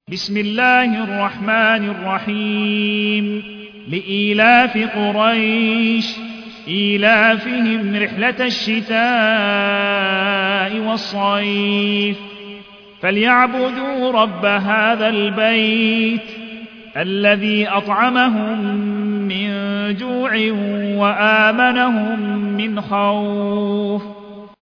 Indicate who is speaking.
Speaker 1: بسم الله الرحمن الرحيم لإيلاف قريش إيلافهم رحلة الشتاء والصيف فليعبدوا رب هذا البيت الذي أطعمهم من جوع وآمنهم من خوف